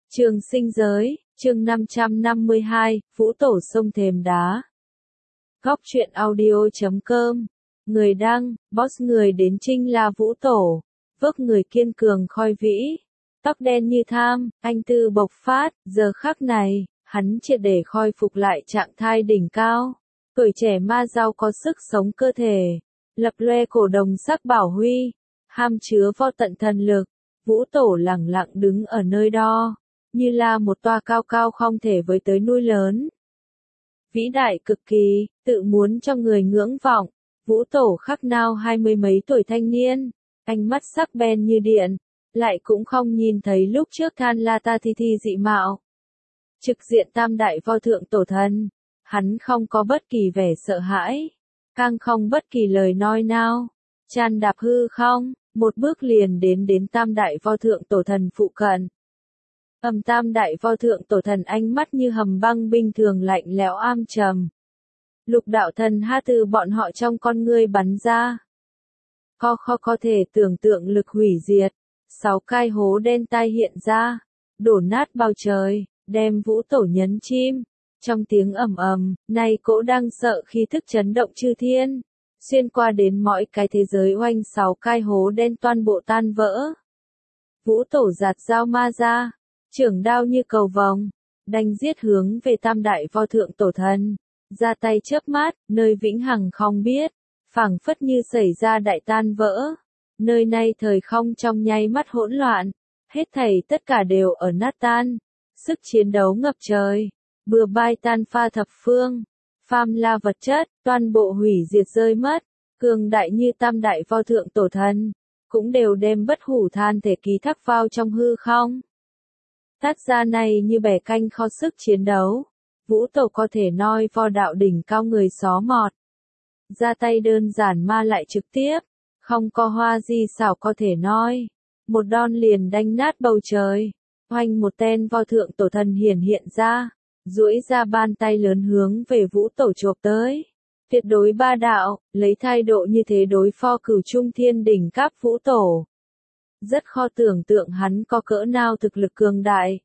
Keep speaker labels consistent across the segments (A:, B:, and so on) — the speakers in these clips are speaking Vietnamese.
A: Trường sinh giới, chương 552, Vũ Tổ sông Thềm Đá. Góc truyện audio.com. Người đăng, boss người đến trinh là Vũ Tổ. Vốc người kiên cường khôi vĩ. Tóc đen như tham, anh tư bộc phát, giờ khắc này, hắn triệt để khôi phục lại trạng thái đỉnh cao. Tuổi trẻ ma dao có sức sống cơ thể. Lập loe cổ đồng sắc bảo huy. Ham chứa vô tận thần lực. Vũ Tổ lẳng lặng đứng ở nơi đó. Như là một tòa cao cao không thể với tới núi lớn. Vĩ đại cực kỳ, tự muốn cho người ngưỡng vọng. Vũ Tổ khắc nao 20 mấy tuổi thanh niên, ánh mắt sắc bén như điện, lại cũng không nhìn thấy lúc trước Than La Ta Thi Thi dị mạo. Trực diện tam đại vô thượng tổ thần, hắn không có bất kỳ vẻ sợ hãi, càng không bất kỳ lời nói nào, tràn đạp hư không, một bước liền đến tam đại vô thượng tổ thần phụ cận. Tam đại vô thượng tổ thần ánh mắt như hầm băng bình thường lạnh lẽo am trầm. Lục đạo thần ha từ bọn họ trong con ngươi bắn ra. Khó có thể tưởng tượng lực hủy diệt. 6 cái hố đen tai hiện ra, đổ nát bao trời, đem Vũ Tổ nhấn chim. Trong tiếng ầm ầm, này cỗ đang sợ khi thức chấn động chư thiên, xuyên qua đến mọi cái thế giới oanh 6 cái hố đen toàn bộ tan vỡ. Vũ Tổ giạt dao ma ra. Trưởng đao như cầu vồng, đánh giết hướng về tam đại vô thượng tổ thần, ra tay chớp mắt, nơi vĩnh hằng không biết, phảng phất như xảy ra đại tan vỡ, nơi này thời không trong nháy mắt hỗn loạn, hết thảy tất cả đều ở nát tan, sức chiến đấu ngập trời, bừa bãi tan pha thập phương, phàm là vật chất, toàn bộ hủy diệt rơi mất, cường đại như tam đại vô thượng tổ thần, cũng đều đem bất hủ than thể ký thác vào trong hư không. Tác gia này như bẻ canh kho sức chiến đấu. Vũ Tổ có thể nói vo đạo đỉnh cao người xó mọt. Ra tay đơn giản mà lại trực tiếp. Không có hoa gì xảo có thể nói. Một đòn liền đánh nát bầu trời. Hoành một tên vo thượng tổ thần hiện ra. Duỗi ra bàn tay lớn hướng về Vũ Tổ chộp tới. Tuyệt đối ba đạo, lấy thái độ như thế đối phó cửu trung thiên đỉnh cấp Vũ Tổ. Rất khó tưởng tượng hắn có cỡ nào thực lực cường đại.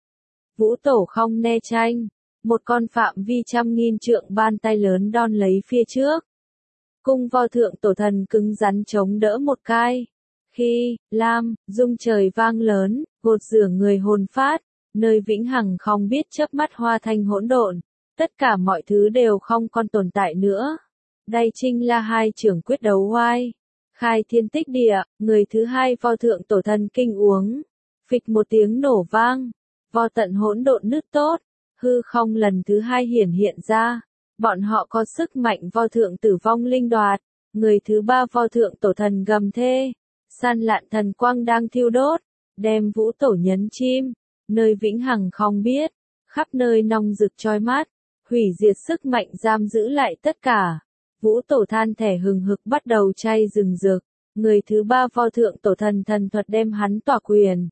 A: Vũ Tổ không né tranh, một con phạm vi trăm nghìn trượng bàn tay lớn đón lấy phía trước. Cung vô thượng tổ thần cứng rắn chống đỡ một cái. Khi, lam, rung trời vang lớn, gột rửa người hồn phát, nơi vĩnh hằng không biết chớp mắt hoa thành hỗn độn, tất cả mọi thứ đều không còn tồn tại nữa. Đây chính là hai trưởng quyết đấu oai. Khai thiên tích địa, người thứ hai vô thượng tổ thần kinh uống. Phịch một tiếng nổ vang. Vô tận hỗn độn nứt tốt. Hư không lần thứ hai hiện ra. Bọn họ có sức mạnh vô thượng tử vong linh đoạt. Người thứ ba vô thượng tổ thần gầm thê. San lạn thần quang đang thiêu đốt. Đem Vũ Tổ nhấn chim. Nơi vĩnh hằng không biết. Khắp nơi nong rực chói mắt. Hủy diệt sức mạnh giam giữ lại tất cả. Vũ Tổ than thẻ hừng hực bắt đầu cháy rừng rực, người thứ ba vô thượng tổ thần thần thuật đem hắn tỏa quyền.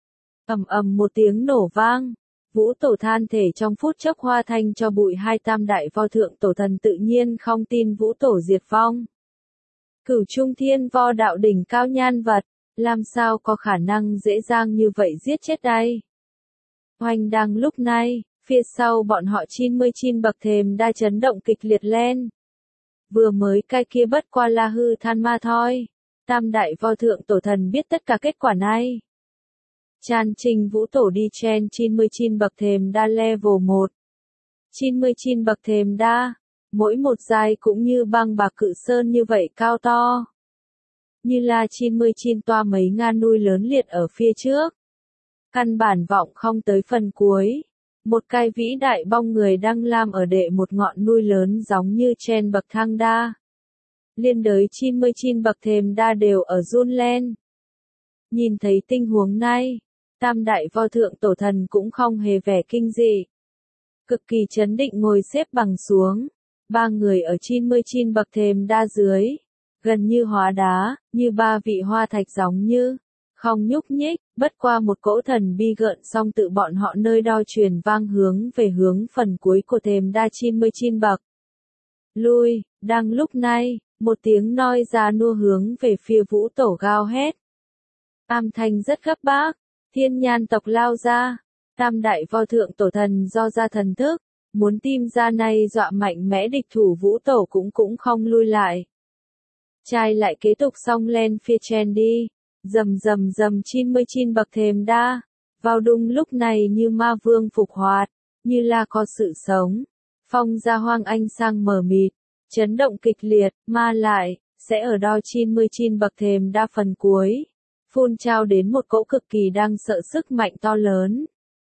A: Ầm một tiếng nổ vang, Vũ Tổ than thể trong phút chốc hoa thành cho bụi hai tam đại vô thượng tổ thần tự nhiên không tin Vũ Tổ diệt vong. Cửu trung thiên vô đạo đỉnh cao nhan vật, làm sao có khả năng dễ dàng như vậy giết chết đây? Hoành đang lúc này, phía sau bọn họ 99 bậc thềm đa chấn động kịch liệt lên. Vừa mới cái kia bất qua là hư than ma thôi. Tam đại vô thượng tổ thần biết tất cả kết quả này. Tràn trình Vũ Tổ đi trên 99 bậc thềm đa level 1. 99 bậc thềm đa. Mỗi một giai cũng như băng bạc cự sơn như vậy cao to. Như là 99 toa mấy ngàn núi lớn liệt ở phía trước. Căn bản vọng không tới phần cuối. Một cái vĩ đại bong người đang làm ở đệ một ngọn núi lớn giống như trên bậc thang đa. Liên đới 99 bậc thềm đa đều ở run lên. Nhìn thấy tình huống này, tam đại vô thượng tổ thần cũng không hề vẻ kinh dị. Cực kỳ chấn định ngồi xếp bằng xuống. Ba người ở 99 bậc thềm đa dưới. Gần như hóa đá, như ba vị hoa thạch giống như. Không nhúc nhích, bất qua một cỗ thần bi gợn xong tự bọn họ nơi đo truyền vang hướng về hướng phần cuối của thềm đa 99 bậc. Lui, đang lúc này, một tiếng nói ra nua hướng về phía Vũ Tổ gào hét. Am thanh rất gấp bác, thiên nhan tộc lao ra, Tam đại vô thượng tổ thần do ra thần thức, muốn tìm ra này dọa mạnh mẽ địch thủ vũ tổ cũng không lui lại. Trai lại kế tục song lên phía trên đi, rầm rầm rầm 99 bậc thềm đa, vào đúng lúc này như ma vương phục hoạt, như là có sự sống. Phong ra hoang anh sang mờ mịt, chấn động kịch liệt, ma lại, sẽ ở đo 99 bậc thềm đa phần cuối, phun trào đến một cỗ cực kỳ đang sợ sức mạnh to lớn.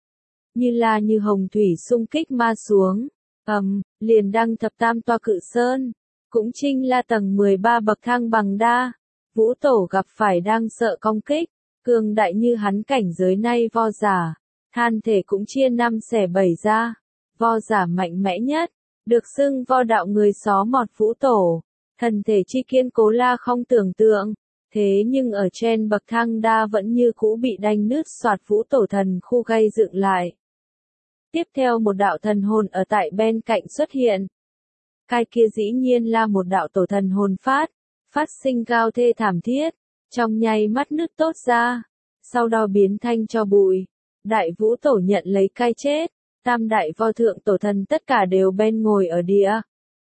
A: Như hồng thủy xung kích ma xuống, liền đăng thập tam toa cự sơn, cũng chính là tầng 13 bậc thang bằng đa, vũ tổ gặp phải đang sợ công kích, cường đại như hắn cảnh giới nay vo giả, than thể cũng chia 5 xẻ 7 ra, vo giả mạnh mẽ nhất, được xưng vo đạo người xó mọt vũ tổ, thần thể chi kiên cố la không tưởng tượng, thế nhưng ở trên bậc thang đa vẫn như cũ bị đanh nứt soạt vũ tổ thần khu gây dựng lại. Tiếp theo một đạo thần hồn ở tại bên cạnh xuất hiện. Cái kia dĩ nhiên là một đạo tổ thần hồn phát sinh cao thê thảm thiết, trong nháy mắt nứt tốt ra, sau đó biến thành cho bụi. Đại vũ tổ nhận lấy cái chết, tam đại vô thượng tổ thần tất cả đều bên ngồi ở địa.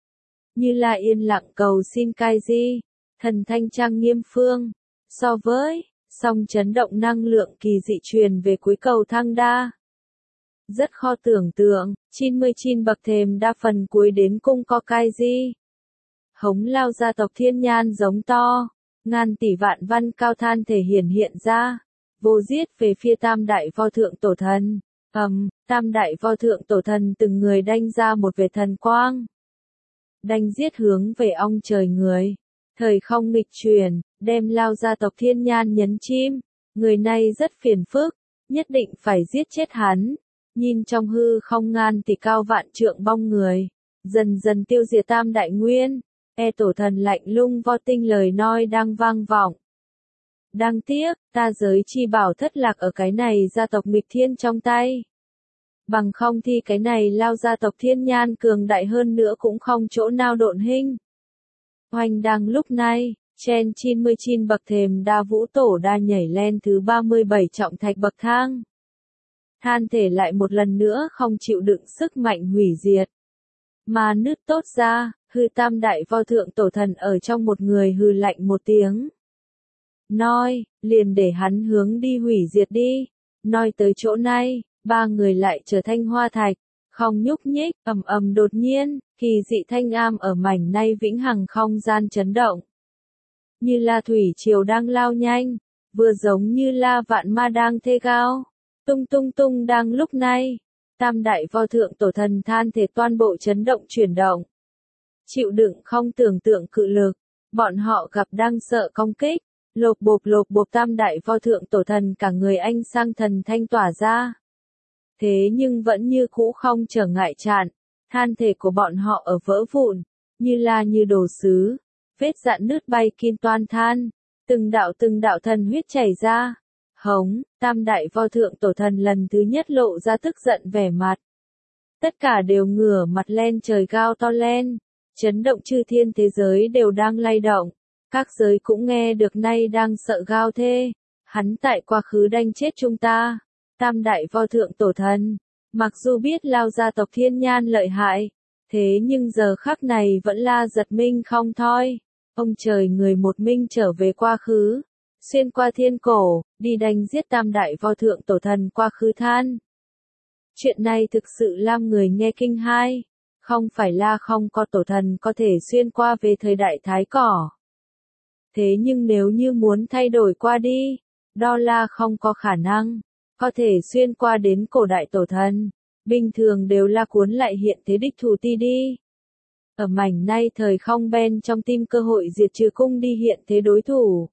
A: Như là yên lặng cầu xin cái gì, thần thanh trang nghiêm phương, so với, song chấn động năng lượng kỳ dị truyền về cuối cầu thang đa. Rất khó tưởng tượng, 99 bậc thềm đa phần cuối đến cung có cái gì. Hống lao gia tộc thiên nhan giống to, ngàn tỷ vạn văn cao than thể hiện ra, vô giết về phía tam đại vô thượng tổ thần. Tam đại vô thượng tổ thần từng người đanh ra một vệt thần quang. Đanh giết hướng về ong trời người. Thời không nghịch chuyển, đem lao gia tộc thiên nhan nhấn chim. Người này rất phiền phức, nhất định phải giết chết hắn. Nhìn trong hư không ngàn tỷ cao vạn trượng bong người, dần dần tiêu diệt tam đại nguyên, tổ thần lạnh lung vo tinh lời nói đang vang vọng. Đáng tiếc, ta giới chi bảo thất lạc ở cái này gia tộc nghịch thiên trong tay. Bằng không thì cái này lao gia tộc thiên nhan cường đại hơn nữa cũng không chỗ nào độn hình. Hoành đang lúc này, trên 99 bậc thềm đa vũ tổ đa nhảy lên thứ 37 trọng thạch bậc thang. Than thể lại một lần nữa không chịu đựng sức mạnh hủy diệt. Mà nứt tốt ra, hư tam đại vô thượng tổ thần ở trong một người hư lạnh một tiếng. Nói, liền để hắn hướng đi hủy diệt đi. Nói tới chỗ này, ba người lại trở thành hoa thạch, không nhúc nhích, đột nhiên, kỳ dị thanh am ở mảnh nay vĩnh hằng không gian chấn động. Như là thủy triều đang lao nhanh, vừa giống như là vạn ma đang thê gao. Tung đang lúc này, tam đại vô thượng tổ thần than thể toàn bộ chấn động chuyển động. Chịu đựng không tưởng tượng cự lực, bọn họ gặp đang sợ công kích, lột bộp tam đại vô thượng tổ thần cả người anh sang thần thanh tỏa ra. Thế nhưng vẫn như cũ không trở ngại chặn, than thể của bọn họ ở vỡ vụn, như đồ sứ, vết dạn nứt bay kim toan than, từng đạo thần huyết chảy ra. Hống, tam đại vô thượng tổ thần lần thứ nhất lộ ra tức giận vẻ mặt. Tất cả đều ngửa mặt lên trời cao to lên, chấn động chư thiên thế giới đều đang lay động. Các giới cũng nghe được nay đang sợ gao thê. Hắn tại quá khứ đanh chết chúng ta. Tam đại vô thượng tổ thần, mặc dù biết lao gia tộc thiên nhan lợi hại, thế nhưng giờ khắc này vẫn là giật mình không thôi. Ông trời người một mình trở về quá khứ. Xuyên qua thiên cổ, đi đánh giết tam đại vô thượng tổ thần quá khứ than. Chuyện này thực sự làm người nghe kinh hai, không phải là không có tổ thần có thể xuyên qua về thời đại thái cỏ. Thế nhưng nếu như muốn thay đổi qua đi, đó là không có khả năng, có thể xuyên qua đến cổ đại tổ thần, bình thường đều là cuốn lại hiện thế địch thủ ti đi. Ở mảnh nay thời không bên trong tim cơ hội diệt trừ cung đi hiện thế đối thủ.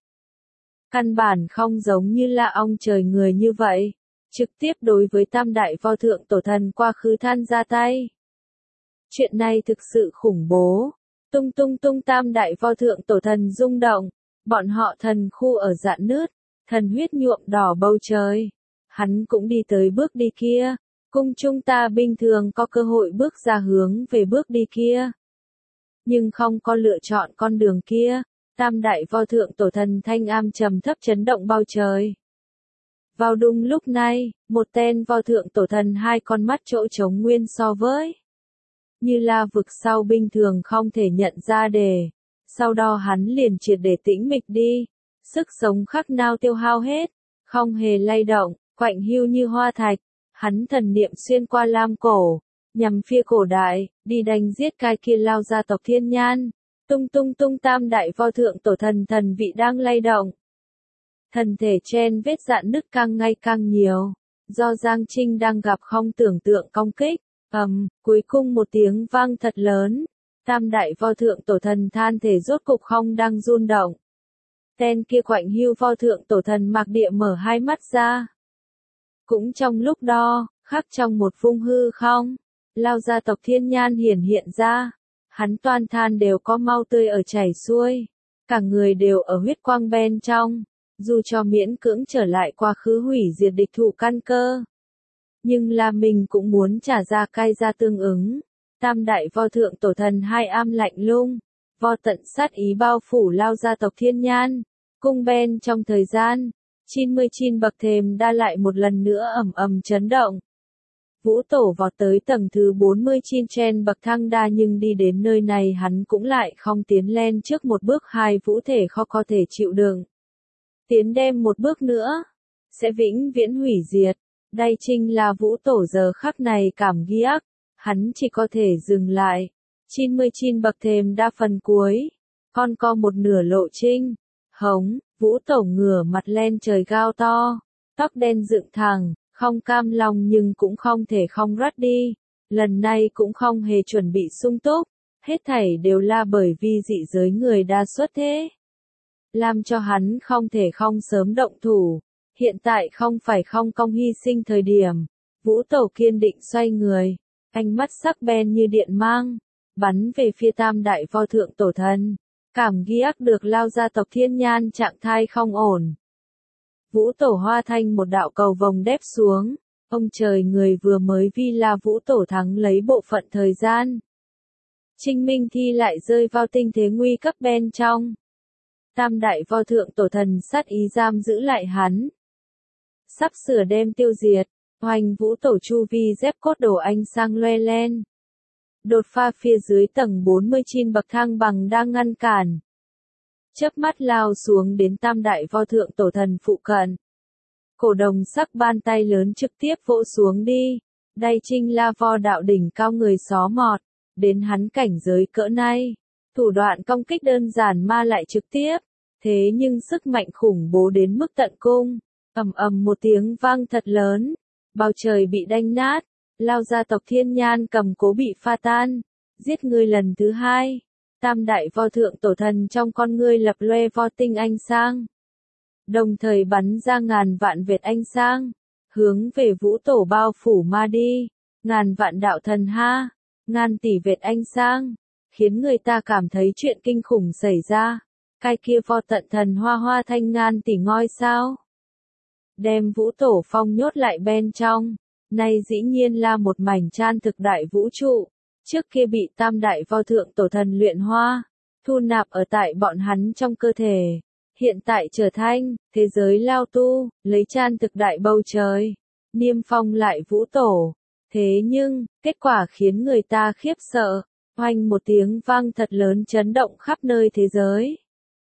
A: Căn bản không giống như là ông trời người như vậy, trực tiếp đối với tam đại vô thượng tổ thần quá khứ than ra tay. Chuyện này thực sự khủng bố. Tung tam đại vô thượng tổ thần rung động, bọn họ thần khu ở dạn nứt, thần huyết nhuộm đỏ bầu trời. Hắn cũng đi tới bước đi kia, cung chúng ta bình thường có cơ hội bước ra hướng về bước đi kia. Nhưng không có lựa chọn con đường kia. Tam đại vô thượng tổ thần thanh am trầm thấp chấn động bao trời. Vào đúng lúc này, một tên vào thượng tổ thần hai con mắt chỗ trống nguyên so với. Như là vực sau bình thường không thể nhận ra đề. Sau đó hắn liền triệt để tĩnh mịch đi. Sức sống khắc nao tiêu hao hết. Không hề lay động, quạnh hiu như hoa thạch. Hắn thần niệm xuyên qua lam cổ. Nhằm phía cổ đại, đi đánh giết cái kia lao gia tộc Thiên Nhan. Tung tung tung tam đại vô thượng tổ thần thần vị đang lay động. Thân thể chen vết dạn nứt càng ngày càng nhiều. Do Giang Trinh đang gặp không tưởng tượng công kích. Cuối cùng một tiếng vang thật lớn. Tam đại vô thượng tổ thần than thể rốt cục không đang run động. Tên kia quạnh hiu vô thượng tổ thần Mạc Địa mở hai mắt ra. Cũng trong lúc đó, khắc trong một vùng hư không, lao gia tộc Thiên Nhan hiển hiện ra. Hắn toàn than đều có mau tươi ở chảy xuôi. Cả người đều ở huyết quang bên trong. Dù cho miễn cưỡng trở lại quá khứ hủy diệt địch thủ căn cơ. Nhưng là mình cũng muốn trả ra cay ra tương ứng. Tam đại vô thượng tổ thần hai am lạnh lung. Vô tận sát ý bao phủ lao gia tộc Thiên Nhan. Cung bên trong thời gian. 99 bậc thềm đa lại một lần nữa ầm ầm chấn động. Vũ Tổ vọt tới tầng thứ 49 trên bậc thang đa nhưng đi đến nơi này hắn cũng lại không tiến lên trước một bước hai vũ thể khó có thể chịu đựng. Tiến đem một bước nữa, sẽ vĩnh viễn hủy diệt. Đây chính là Vũ Tổ giờ khắc này cảm giác, hắn chỉ có thể dừng lại. 99 bậc thềm đa phần cuối, còn có một nửa lộ trình. Hống, Vũ Tổ ngửa mặt lên trời gào to, tóc đen dựng thẳng, không cam lòng nhưng cũng không thể không rắt đi. Lần này cũng không hề chuẩn bị sung túc, hết thảy đều là bởi vì dị giới người đa xuất thế. Làm cho hắn không thể không sớm động thủ. Hiện tại không phải không công hy sinh thời điểm. Vũ Tổ kiên định xoay người. Ánh mắt sắc bén như điện mang. Bắn về phía tam đại vô thượng tổ thần. Cảm giác được lao gia tộc Thiên Nhan trạng thái không ổn. Vũ Tổ hóa thành một đạo cầu vồng đép xuống. Ông trời người vừa mới vì là Vũ Tổ thắng lấy bộ phận thời gian. Trinh Minh Thi lại rơi vào tình thế nguy cấp bên trong. Tam đại vô thượng tổ thần sát ý giam giữ lại hắn. Sắp sửa đem tiêu diệt, hoành Vũ Tổ chu vi dép cốt đổ ánh sang loe lên. Đột pha phía dưới tầng 49 bậc thang bằng đang ngăn cản. Chớp mắt lao xuống đến tam đại vô thượng tổ thần phụ cận. Cổ đồng sắc bàn tay lớn trực tiếp vỗ xuống đi. Đây chính là vô đạo đỉnh cao người xó mọt. Đến hắn cảnh giới cỡ này. Thủ đoạn công kích đơn giản mà lại trực tiếp. Thế nhưng sức mạnh khủng bố đến mức tận cung. Ầm ầm một tiếng vang thật lớn. Bầu trời bị đánh nát. Lao gia tộc Thiên Nhan cầm cố bị pha tan. Giết người lần thứ hai. Tam đại vô thượng tổ thần trong con ngươi lập loe vô tinh ánh sang. Đồng thời bắn ra ngàn vạn vệt ánh sang. Hướng về Vũ Tổ bao phủ ma đi. Ngàn vạn đạo thần ha. Ngàn tỷ vệt ánh sang. Khiến người ta cảm thấy chuyện kinh khủng xảy ra. Cái kia vô tận thần hoa hoa thanh ngàn tỷ ngôi sao. Đem Vũ Tổ phong nhốt lại bên trong. Này dĩ nhiên là một mảnh chan thực đại vũ trụ. Trước kia bị tam đại vô thượng tổ thần luyện hoa. Thu nạp ở tại bọn hắn trong cơ thể. Hiện tại trở thành thế giới lao tu. Lấy chan thực đại bầu trời. Niêm phong lại Vũ Tổ. Thế nhưng, kết quả khiến người ta khiếp sợ. Oanh một tiếng vang thật lớn chấn động khắp nơi thế giới.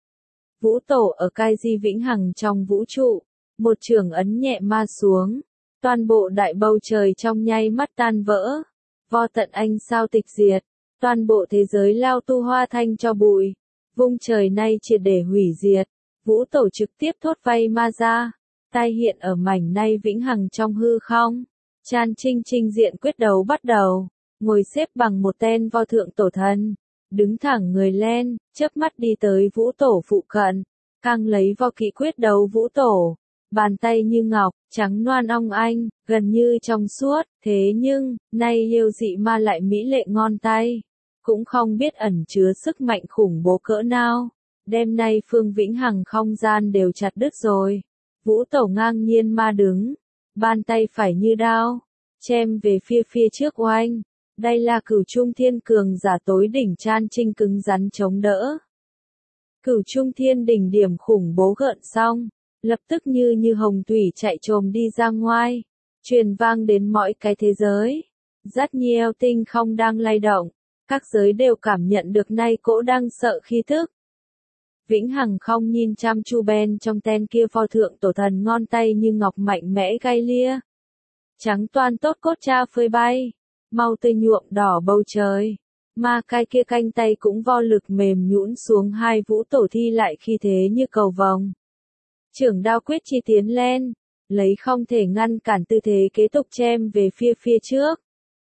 A: Vũ Tổ ở cai di vĩnh hằng trong vũ trụ. Một trường ấn nhẹ ma xuống. Toàn bộ đại bầu trời trong nháy mắt tan vỡ. Vô tận ánh sao tịch diệt. Toàn bộ thế giới lao tu hoa thanh cho bụi. Vung trời nay triệt để hủy diệt. Vũ Tổ trực tiếp thốt vay ma ra. Tai hiện ở mảnh nay vĩnh hằng trong hư không. Chan Trinh trình diện quyết đấu bắt đầu. Ngồi xếp bằng một tên vô thượng tổ thần. Đứng thẳng người lên, chớp mắt đi tới Vũ Tổ phụ cận. Càng lấy vô kỵ quyết đấu Vũ Tổ. Bàn tay như ngọc, trắng loan ong anh, gần như trong suốt. Thế nhưng, nay yêu dị ma lại mỹ lệ ngon tay. Cũng không biết ẩn chứa sức mạnh khủng bố cỡ nào. Đêm nay phương vĩnh hằng không gian đều chặt đứt rồi. Vũ Tổ ngang nhiên ma đứng. Bàn tay phải như đao. Chém về phía trước oanh. Đây là cửu trung thiên cường giả tối đỉnh Chan Trinh cứng rắn chống đỡ. Cửu trung thiên đỉnh điểm khủng bố gợn xong. lập tức như hồng thủy chạy trồm đi ra ngoài, truyền vang đến mọi cái thế giới. Rất nhiều tinh không đang lay động, các giới đều cảm nhận được nay cỗ đang sợ khí thức. Vĩnh Hằng không nhìn chăm chu bên trong ten kia pho thượng tổ thần ngon tay như ngọc mạnh mẽ gai lia. Trắng toan tốt cốt cha phơi bay, màu tươi nhuộm đỏ bầu trời. Mà cái kia canh tay cũng vo lực mềm nhũn xuống hai vũ tổ thi lại khi thế như cầu vồng. Trưởng đao quyết chi tiến lên, lấy không thể ngăn cản tư thế kế tục chém về phía trước.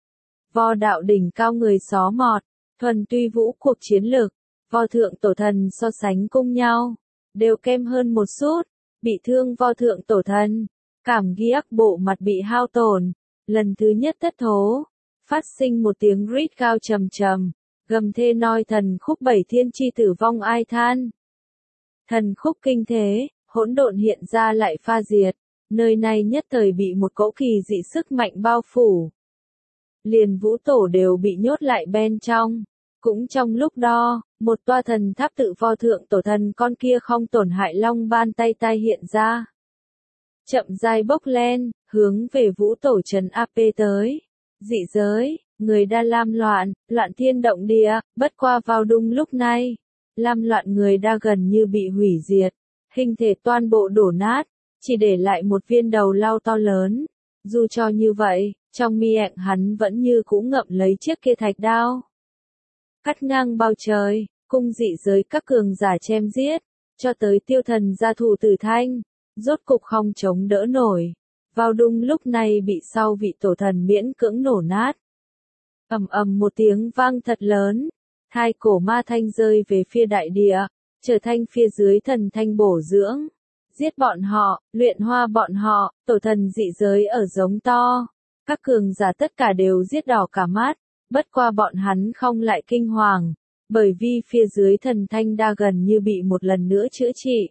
A: Vo đạo đỉnh cao người xó mọt, thuần tuy vũ cuộc chiến lược, vo thượng tổ thần so sánh cùng nhau, đều kem hơn một chút, bị thương vo thượng tổ thần, cảm ghiếc bộ mặt bị hao tổn, lần thứ nhất thất thố, phát sinh một tiếng rít cao trầm trầm, gầm thê noi thần khúc bảy thiên chi tử vong ai than. Thần khúc kinh thế, hỗn độn hiện ra lại pha diệt, nơi này nhất thời bị một cỗ kỳ dị sức mạnh bao phủ. Liền vũ tổ đều bị nhốt lại bên trong. Cũng trong lúc đó, một toa thần tháp tự vo thượng tổ thần con kia không tổn hại long ban tay hiện ra. Chậm rãi bốc lên, hướng về vũ tổ trần AP tới. Dị giới, người đa lam loạn, loạn thiên động địa, bất qua vào đúng lúc này. Lam loạn người đa gần như bị hủy diệt, hình thể toàn bộ đổ nát, chỉ để lại một viên đầu lâu to lớn. Dù cho như vậy, trong miệng hắn vẫn như cũ ngậm lấy chiếc kia thạch đao. Cắt ngang bao trời, cung dị giới các cường giả chém giết, cho tới tiêu thần gia thủ tử thanh, rốt cục không chống đỡ nổi. Vào đúng lúc này bị sau vị tổ thần miễn cưỡng nổ nát. Ầm ầm một tiếng vang thật lớn, hai cổ ma thanh rơi về phía đại địa, trở thành phía dưới thần thanh bổ dưỡng. Giết bọn họ, luyện hoa bọn họ, tổ thần dị giới ở giống to. Các cường giả tất cả đều giết đỏ cả mắt, bất qua bọn hắn không lại kinh hoàng, bởi vì phía dưới thần thanh đa gần như bị một lần nữa chữa trị.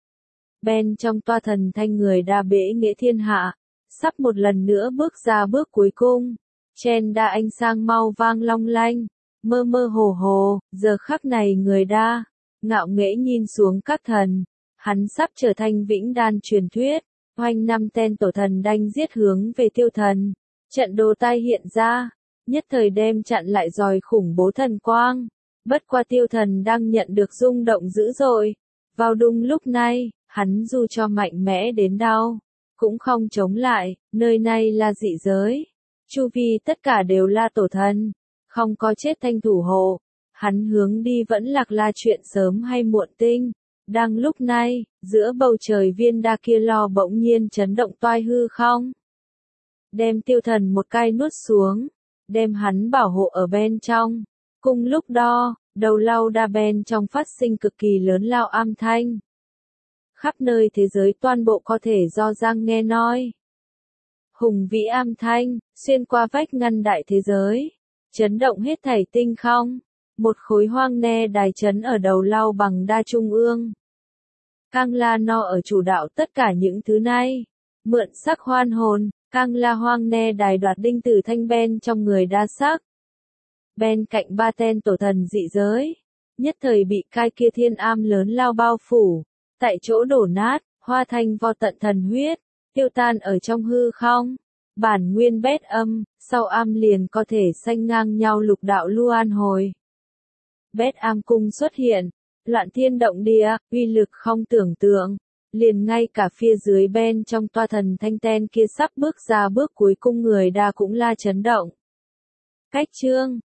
A: Bên trong toa thần thanh người đa bể nghĩa thiên hạ, sắp một lần nữa bước ra bước cuối cùng. Trên đa ánh sang mau vang long lanh, mơ mơ hồ hồ, giờ khắc này người đa, ngạo nghễ nhìn xuống các thần. Hắn sắp trở thành vĩnh đan truyền thuyết, hoành năm tên tổ thần đanh giết hướng về tiêu thần. Trận đồ tai hiện ra, nhất thời đem chặn lại dòi khủng bố thần quang. Bất qua tiêu thần đang nhận được rung động dữ dội. Vào đúng lúc này, hắn dù cho mạnh mẽ đến đâu, cũng không chống lại, nơi này là dị giới. Chu vi tất cả đều là tổ thần, không có chết thanh thủ hộ. Hắn hướng đi vẫn là chuyện sớm hay muộn tinh. Đang lúc này, giữa bầu trời viên đa kia lo bỗng nhiên chấn động toai hư không. Đem tiêu thần một cái nuốt xuống, đem hắn bảo hộ ở bên trong. Cùng lúc đó, đầu lâu đa bên trong phát sinh cực kỳ lớn lao âm thanh. Khắp nơi thế giới toàn bộ có thể do Giang nghe nói. Hùng vĩ âm thanh, xuyên qua vách ngăn đại thế giới, chấn động hết thảy tinh không. Một khối hoang ne đài chấn ở đầu lâu bằng đa trung ương. Cang La No ở chủ đạo tất cả những thứ này. Mượn sắc hoan hồn, Cang La hoang ne đài đoạt đinh tử thanh bên trong người đa sắc. Bên cạnh ba tên tổ thần dị giới, nhất thời bị cái kia thiên am lớn lao bao phủ, tại chỗ đổ nát, hoa thành vo tận thần huyết, tiêu tan ở trong hư không. Bản nguyên bét âm, sau am liền có thể sanh ngang nhau lục đạo lưu an hồi. Bét am cung xuất hiện, loạn thiên động địa, uy lực không tưởng tượng, liền ngay cả phía dưới bên trong toa thần thanh ten kia sắp bước ra bước cuối cùng người đa cũng la chấn động. Cách chương